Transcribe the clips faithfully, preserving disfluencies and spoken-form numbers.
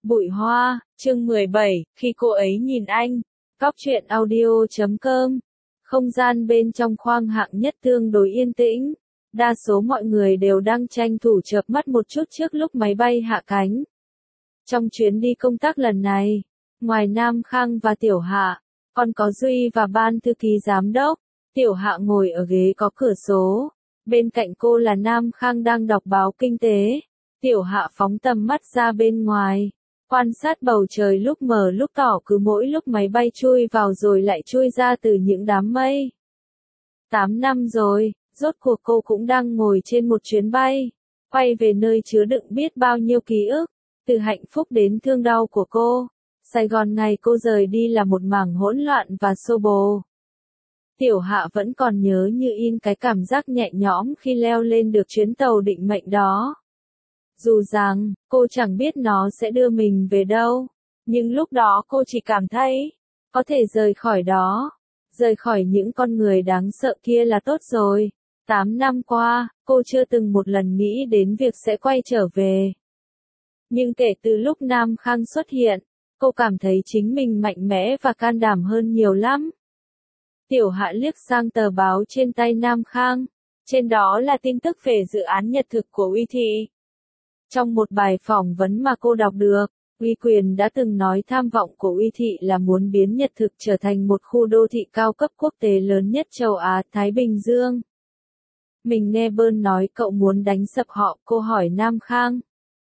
Bụi hoa, chương mười bảy, khi cô ấy nhìn anh. Cóc truyện audio chấm com. Không gian bên trong khoang hạng nhất tương đối yên tĩnh. Đa số mọi người đều đang tranh thủ chợp mắt một chút trước lúc máy bay hạ cánh. Trong chuyến đi công tác lần này, ngoài Nam Khang và Tiểu Hạ, còn có Duy và ban thư ký giám đốc. Tiểu Hạ ngồi ở ghế có cửa sổ. Bên cạnh cô là Nam Khang đang đọc báo kinh tế. Tiểu Hạ phóng tầm mắt ra bên ngoài, quan sát bầu trời lúc mờ lúc tỏ, cứ mỗi lúc máy bay chui vào rồi lại chui ra từ những đám mây. Tám năm rồi, rốt cuộc cô cũng đang ngồi trên một chuyến bay, quay về nơi chứa đựng biết bao nhiêu ký ức, từ hạnh phúc đến thương đau của cô. Sài Gòn ngày cô rời đi là một mảng hỗn loạn và xô bồ. Tiểu Hạ vẫn còn nhớ như in cái cảm giác nhẹ nhõm khi leo lên được chuyến tàu định mệnh đó. Dù rằng, cô chẳng biết nó sẽ đưa mình về đâu, nhưng lúc đó cô chỉ cảm thấy, có thể rời khỏi đó, rời khỏi những con người đáng sợ kia là tốt rồi. Tám năm qua, cô chưa từng một lần nghĩ đến việc sẽ quay trở về. Nhưng kể từ lúc Nam Khang xuất hiện, cô cảm thấy chính mình mạnh mẽ và can đảm hơn nhiều lắm. Tiểu Hạ liếc sang tờ báo trên tay Nam Khang, trên đó là tin tức về dự án nhật thực của Uy Thị. Trong một bài phỏng vấn mà cô đọc được, Uy Quyền đã từng nói tham vọng của Uy Thị là muốn biến Nhật Thực trở thành một khu đô thị cao cấp quốc tế lớn nhất châu Á Thái Bình Dương. Mình nghe Bơn nói cậu muốn đánh sập họ, cô hỏi Nam Khang.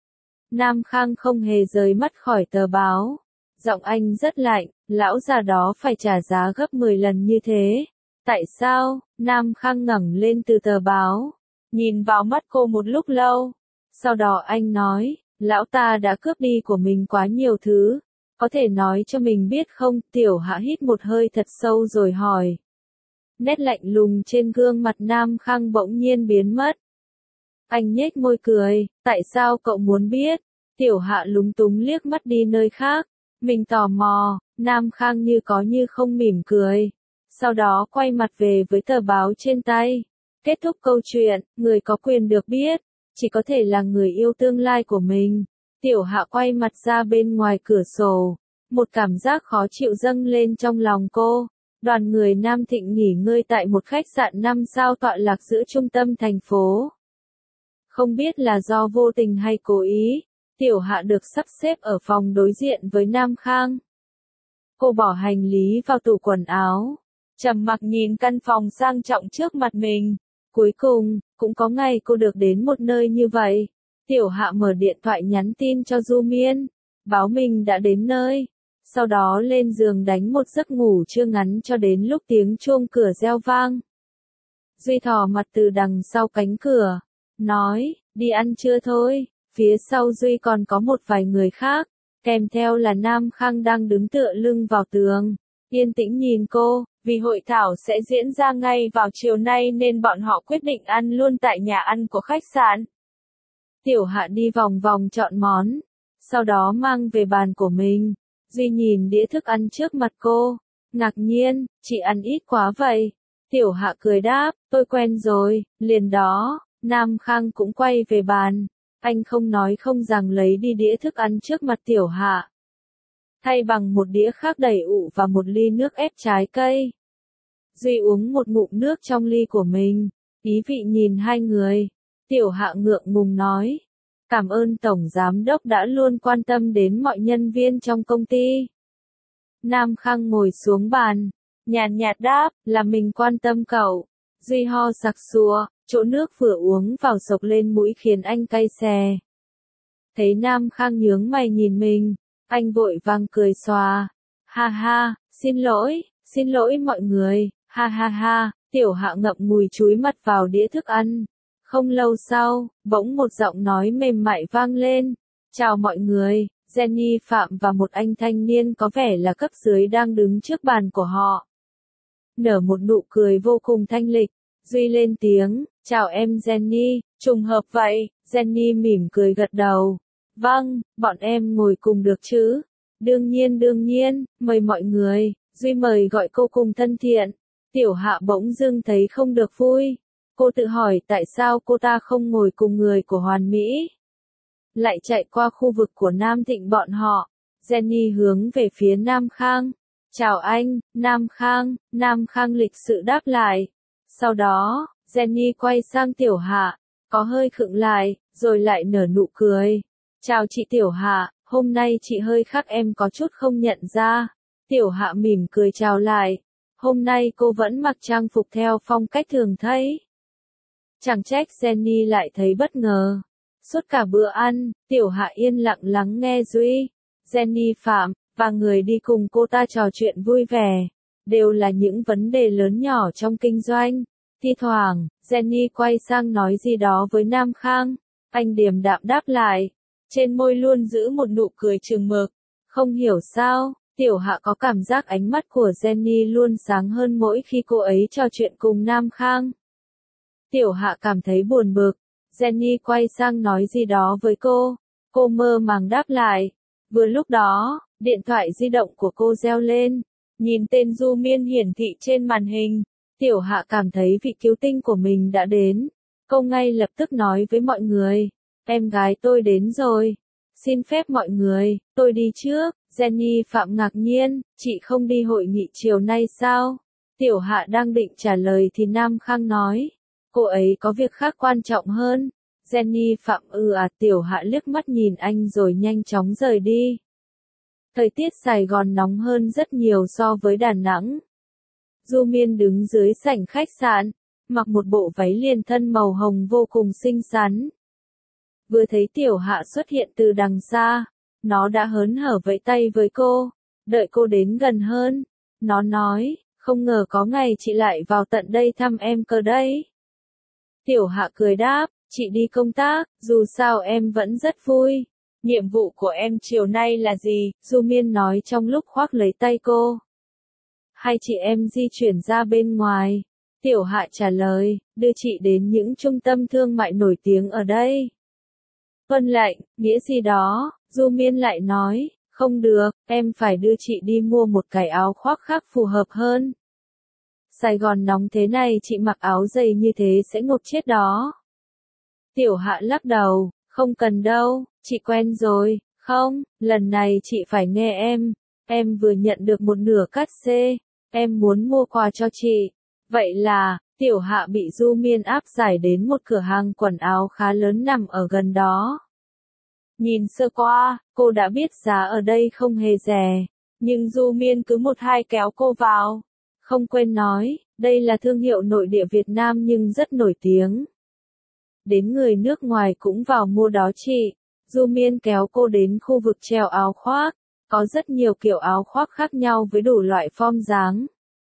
Nam Khang không hề rời mắt khỏi tờ báo. Giọng anh rất lạnh, lão già đó phải trả giá gấp mười lần như thế. Tại sao? Nam Khang ngẩng lên từ tờ báo, nhìn vào mắt cô một lúc lâu. Sau đó anh nói, lão ta đã cướp đi của mình quá nhiều thứ, có thể nói cho mình biết không? Tiểu Hạ hít một hơi thật sâu rồi hỏi. Nét lạnh lùng trên gương mặt Nam Khang bỗng nhiên biến mất. Anh nhếch môi cười, tại sao cậu muốn biết? Tiểu Hạ lúng túng liếc mắt đi nơi khác, mình tò mò. Nam Khang như có như không mỉm cười, sau đó quay mặt về với tờ báo trên tay. Kết thúc câu chuyện, người có quyền được biết chỉ có thể là người yêu tương lai của mình. Tiểu Hạ quay mặt ra bên ngoài cửa sổ, một cảm giác khó chịu dâng lên trong lòng cô. Đoàn người Nam Thịnh nghỉ ngơi tại một khách sạn năm sao tọa lạc giữa trung tâm thành phố. Không biết là do vô tình hay cố ý, Tiểu Hạ được sắp xếp ở phòng đối diện với Nam Khang. Cô bỏ hành lý vào tủ quần áo, trầm mặc nhìn căn phòng sang trọng trước mặt mình. Cuối cùng, cũng có ngày cô được đến một nơi như vậy. Tiểu Hạ mở điện thoại nhắn tin cho Du Miên, báo mình đã đến nơi. Sau đó lên giường đánh một giấc ngủ trưa ngắn cho đến lúc tiếng chuông cửa reo vang. Duy thò mặt từ đằng sau cánh cửa, nói, đi ăn trưa thôi. Phía sau Duy còn có một vài người khác, kèm theo là Nam Khang đang đứng tựa lưng vào tường, yên tĩnh nhìn cô. Vì hội thảo sẽ diễn ra ngay vào chiều nay nên bọn họ quyết định ăn luôn tại nhà ăn của khách sạn. Tiểu Hạ đi vòng vòng chọn món, sau đó mang về bàn của mình. Duy nhìn đĩa thức ăn trước mặt cô, ngạc nhiên, chị ăn ít quá vậy. Tiểu Hạ cười đáp, tôi quen rồi. Liền đó, Nam Khang cũng quay về bàn, anh không nói không rằng lấy đi đĩa thức ăn trước mặt Tiểu Hạ, thay bằng một đĩa khác đầy ụ và một ly nước ép trái cây. Duy uống một ngụm nước trong ly của mình, ý vị nhìn hai người. Tiểu Hạ ngượng ngùng nói, cảm ơn Tổng Giám Đốc đã luôn quan tâm đến mọi nhân viên trong công ty. Nam Khang ngồi xuống bàn, nhàn nhạt đáp, là mình quan tâm cậu. Duy ho sặc sụa, chỗ nước vừa uống vào sộc lên mũi khiến anh cay xè. Thấy Nam Khang nhướng mày nhìn mình, anh vội vàng cười xòa. Ha ha, xin lỗi, xin lỗi mọi người. Ha ha ha. Tiểu Hạ ngậm ngùi chúi mặt vào đĩa thức ăn. Không lâu sau, bỗng một giọng nói mềm mại vang lên. Chào mọi người, Jenny Phạm và một anh thanh niên có vẻ là cấp dưới đang đứng trước bàn của họ. Nở một nụ cười vô cùng thanh lịch, Duy lên tiếng, chào em Jenny. Trùng hợp vậy. Jenny mỉm cười gật đầu. Vâng, bọn em ngồi cùng được chứ? Đương nhiên đương nhiên, mời mọi người. Duy mời gọi cô cùng thân thiện. Tiểu Hạ bỗng dưng thấy không được vui. Cô tự hỏi tại sao cô ta không ngồi cùng người của Hoàn Mỹ. lại chạy qua khu vực của Nam Thịnh bọn họ. Jenny hướng về phía Nam Khang. Chào anh, Nam Khang, Nam Khang lịch sự đáp lại. Sau đó, Jenny quay sang Tiểu Hạ, có hơi khựng lại, rồi lại nở nụ cười. Chào chị Tiểu Hạ, hôm nay chị hơi khác em có chút không nhận ra. Tiểu Hạ mỉm cười chào lại. Hôm nay cô vẫn mặc trang phục theo phong cách thường thấy. Chẳng trách Jenny lại thấy bất ngờ. Suốt cả bữa ăn, Tiểu Hạ yên lặng lắng nghe Duy, Jenny Phạm, và người đi cùng cô ta trò chuyện vui vẻ. Đều là những vấn đề lớn nhỏ trong kinh doanh. Thi thoảng, Jenny quay sang nói gì đó với Nam Khang. Anh điềm đạm đáp lại. Trên môi luôn giữ một nụ cười chừng mực. Không hiểu sao, Tiểu Hạ có cảm giác ánh mắt của Jenny luôn sáng hơn mỗi khi cô ấy trò chuyện cùng Nam Khang. Tiểu Hạ cảm thấy buồn bực. Jenny quay sang nói gì đó với cô. Cô mơ màng đáp lại. Vừa lúc đó, điện thoại di động của cô reo lên. Nhìn tên Du Miên hiển thị trên màn hình. Tiểu Hạ cảm thấy vị cứu tinh của mình đã đến. Cô ngay lập tức nói với mọi người. Em gái tôi đến rồi. Xin phép mọi người, tôi đi trước. Jenny Phạm ngạc nhiên, chị không đi hội nghị chiều nay sao? Tiểu Hạ đang định trả lời thì Nam Khang nói. Cô ấy có việc khác quan trọng hơn. Jenny Phạm ừ à Tiểu Hạ liếc mắt nhìn anh rồi nhanh chóng rời đi. Thời tiết Sài Gòn nóng hơn rất nhiều so với Đà Nẵng. Du Miên đứng dưới sảnh khách sạn, mặc một bộ váy liền thân màu hồng vô cùng xinh xắn. Vừa thấy Tiểu Hạ xuất hiện từ đằng xa, nó đã hớn hở vẫy tay với cô, đợi cô đến gần hơn. Nó nói, không ngờ có ngày chị lại vào tận đây thăm em cơ đấy. Tiểu Hạ cười đáp, chị đi công tác, dù sao em vẫn rất vui. Nhiệm vụ của em chiều nay là gì? Du Miên nói trong lúc khoác lấy tay cô. Hay chị em di chuyển ra bên ngoài? Tiểu Hạ trả lời, đưa chị đến những trung tâm thương mại nổi tiếng ở đây. Vâng lệnh, nghĩa gì đó, Du Miên lại nói, không được, em phải đưa chị đi mua một cái áo khoác khác phù hợp hơn. Sài Gòn nóng thế này chị mặc áo dày như thế sẽ ngộp chết đó. Tiểu Hạ lắc đầu, không cần đâu, chị quen rồi, không, lần này chị phải nghe em, em vừa nhận được một nửa cát xê, em muốn mua quà cho chị. Vậy là, Tiểu Hạ bị Du Miên áp giải đến một cửa hàng quần áo khá lớn nằm ở gần đó. Nhìn sơ qua, cô đã biết giá ở đây không hề rẻ, nhưng Du Miên cứ một hai kéo cô vào. Không quên nói, đây là thương hiệu nội địa Việt Nam nhưng rất nổi tiếng. Đến người nước ngoài cũng vào mua đó chị. Du Miên kéo cô đến khu vực treo áo khoác, có rất nhiều kiểu áo khoác khác nhau với đủ loại form dáng.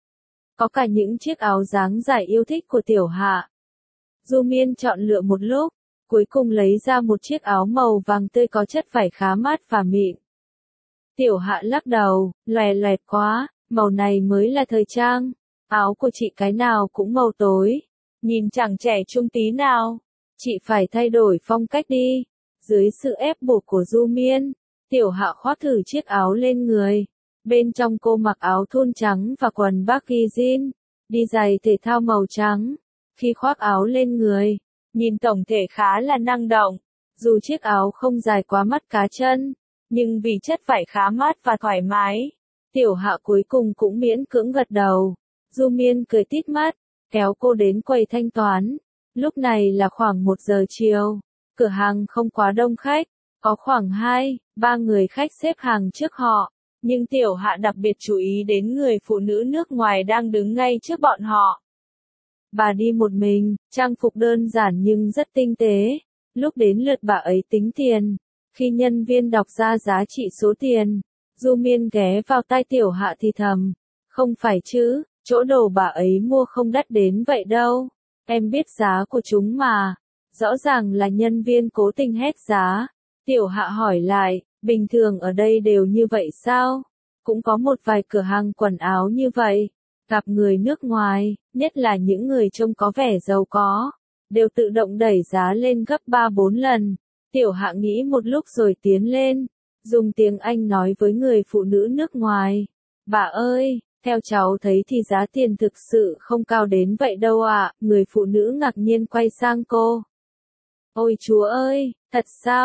Có cả những chiếc áo dáng dài yêu thích của Tiểu Hạ. Du Miên chọn lựa một lúc, cuối cùng lấy ra một chiếc áo màu vàng tươi có chất vải khá mát và mịn. Tiểu Hạ lắc đầu, loè loẹt quá, màu này mới là thời trang. Áo của chị cái nào cũng màu tối, nhìn chẳng trẻ trung tí nào. Chị phải thay đổi phong cách đi. Dưới sự ép buộc của Du Miên, Tiểu Hạ khoác thử chiếc áo lên người. Bên trong cô mặc áo thun trắng và quần baggy jean, đi giày thể thao màu trắng. Khi khoác áo lên người, nhìn tổng thể khá là năng động. Dù chiếc áo không dài quá mắt cá chân, nhưng vì chất vải khá mát và thoải mái, Tiểu Hạ cuối cùng cũng miễn cưỡng gật đầu. Du Miên cười tít mắt, kéo cô đến quầy thanh toán. Lúc này là khoảng một giờ chiều, cửa hàng không quá đông khách, có khoảng hai, ba người khách xếp hàng trước họ, nhưng Tiểu Hạ đặc biệt chú ý đến người phụ nữ nước ngoài đang đứng ngay trước bọn họ. Bà đi một mình, trang phục đơn giản nhưng rất tinh tế. Lúc đến lượt bà ấy tính tiền, khi nhân viên đọc ra giá trị số tiền, Du Miên ghé vào tai Tiểu Hạ thì thầm, không phải chứ, chỗ đồ bà ấy mua không đắt đến vậy đâu. Em biết giá của chúng mà. Rõ ràng là nhân viên cố tình hét giá. Tiểu Hạ hỏi lại, bình thường ở đây đều như vậy sao? Cũng có một vài cửa hàng quần áo như vậy. Gặp người nước ngoài, nhất là những người trông có vẻ giàu có, đều tự động đẩy giá lên gấp ba bốn lần. Tiểu Hạ nghĩ một lúc rồi tiến lên, dùng tiếng Anh nói với người phụ nữ nước ngoài. Bà ơi, theo cháu thấy thì giá tiền thực sự không cao đến vậy đâu ạ. À. Người phụ nữ ngạc nhiên quay sang cô. Ôi chúa ơi, thật sao?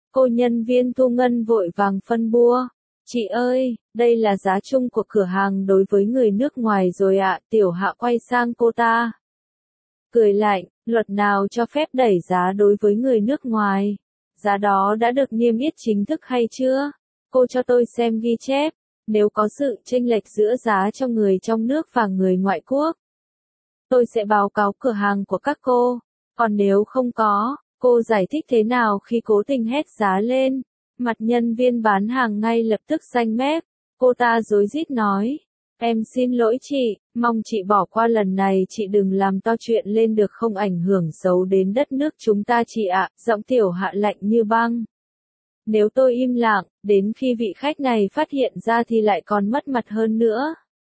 Cô nhân viên thu ngân vội vàng phân bua. Chị ơi, đây là giá chung của cửa hàng đối với người nước ngoài rồi ạ. Tiểu Hạ quay sang cô ta. Cười lạnh, luật nào cho phép đẩy giá đối với người nước ngoài? Giá đó đã được niêm yết chính thức hay chưa? Cô cho tôi xem ghi chép. Nếu có sự chênh lệch giữa giá cho người trong nước và người ngoại quốc, tôi sẽ báo cáo cửa hàng của các cô. Còn nếu không có, cô giải thích thế nào khi cố tình hét giá lên? Mặt nhân viên bán hàng ngay lập tức xanh mét. Cô ta rối rít nói. Em xin lỗi chị, mong chị bỏ qua lần này, chị đừng làm to chuyện lên được không, ảnh hưởng xấu đến đất nước chúng ta chị ạ. Giọng Tiểu Hạ lạnh như băng. Nếu tôi im lặng, đến khi vị khách này phát hiện ra thì lại còn mất mặt hơn nữa.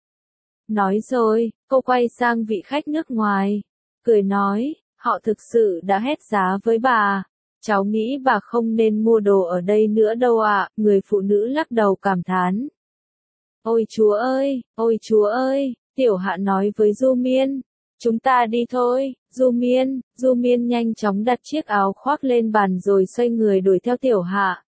Nói rồi, cô quay sang vị khách nước ngoài, cười nói, họ thực sự đã hét giá với bà. Cháu nghĩ bà không nên mua đồ ở đây nữa đâu ạ. Người phụ nữ lắc đầu cảm thán. Ôi chúa ơi, ôi chúa ơi, Tiểu Hạ nói với Du Miên. Chúng ta đi thôi, Du Miên. Du Miên nhanh chóng đặt chiếc áo khoác lên bàn rồi xoay người đuổi theo Tiểu Hạ.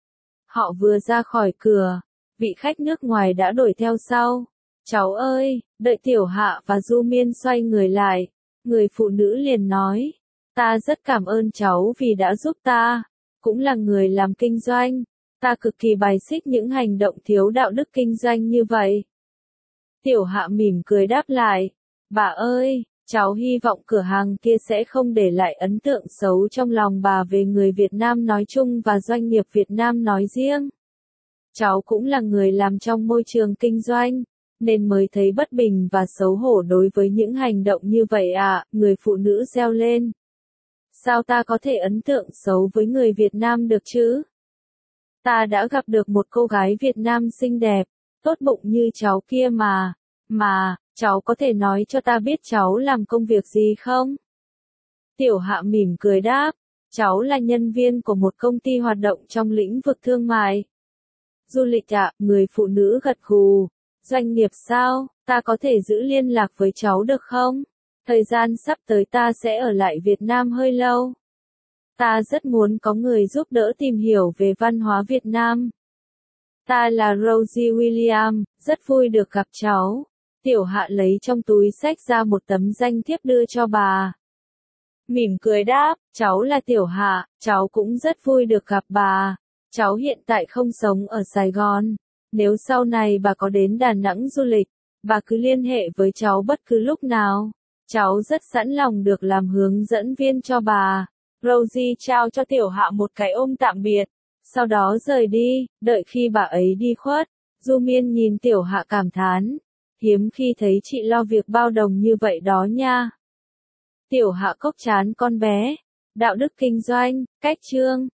Họ vừa ra khỏi cửa, vị khách nước ngoài đã đuổi theo sau. Cháu ơi, đợi Tiểu Hạ và Du Miên xoay người lại. Người phụ nữ liền nói. Ta rất cảm ơn cháu vì đã giúp ta. Cũng là người làm kinh doanh. Ta cực kỳ bài xích những hành động thiếu đạo đức kinh doanh như vậy. Tiểu Hạ mỉm cười đáp lại. Bà ơi, cháu hy vọng cửa hàng kia sẽ không để lại ấn tượng xấu trong lòng bà về người Việt Nam nói chung và doanh nghiệp Việt Nam nói riêng. Cháu cũng là người làm trong môi trường kinh doanh, nên mới thấy bất bình và xấu hổ đối với những hành động như vậy à, người phụ nữ reo lên. Sao ta có thể ấn tượng xấu với người Việt Nam được chứ? Ta đã gặp được một cô gái Việt Nam xinh đẹp, tốt bụng như cháu kia mà. Mà, cháu có thể nói cho ta biết cháu làm công việc gì không? Tiểu Hạ mỉm cười đáp, cháu là nhân viên của một công ty hoạt động trong lĩnh vực thương mại. Du lịch ạ, người phụ nữ gật gù. Doanh nghiệp sao, ta có thể giữ liên lạc với cháu được không? Thời gian sắp tới ta sẽ ở lại Việt Nam hơi lâu. Ta rất muốn có người giúp đỡ tìm hiểu về văn hóa Việt Nam. Ta là Rosie William, rất vui được gặp cháu. Tiểu Hạ lấy trong túi xách ra một tấm danh thiếp đưa cho bà. Mỉm cười đáp, cháu là Tiểu Hạ, cháu cũng rất vui được gặp bà. Cháu hiện tại không sống ở Sài Gòn. Nếu sau này bà có đến Đà Nẵng du lịch, bà cứ liên hệ với cháu bất cứ lúc nào. Cháu rất sẵn lòng được làm hướng dẫn viên cho bà. Rosie trao cho Tiểu Hạ một cái ôm tạm biệt. Sau đó rời đi, đợi khi bà ấy đi khuất. Du Miên nhìn Tiểu Hạ cảm thán. Hiếm khi thấy chị lo việc bao đồng như vậy đó nha. Tiểu Hạ cốc chán con bé. Đạo đức kinh doanh, cách chương.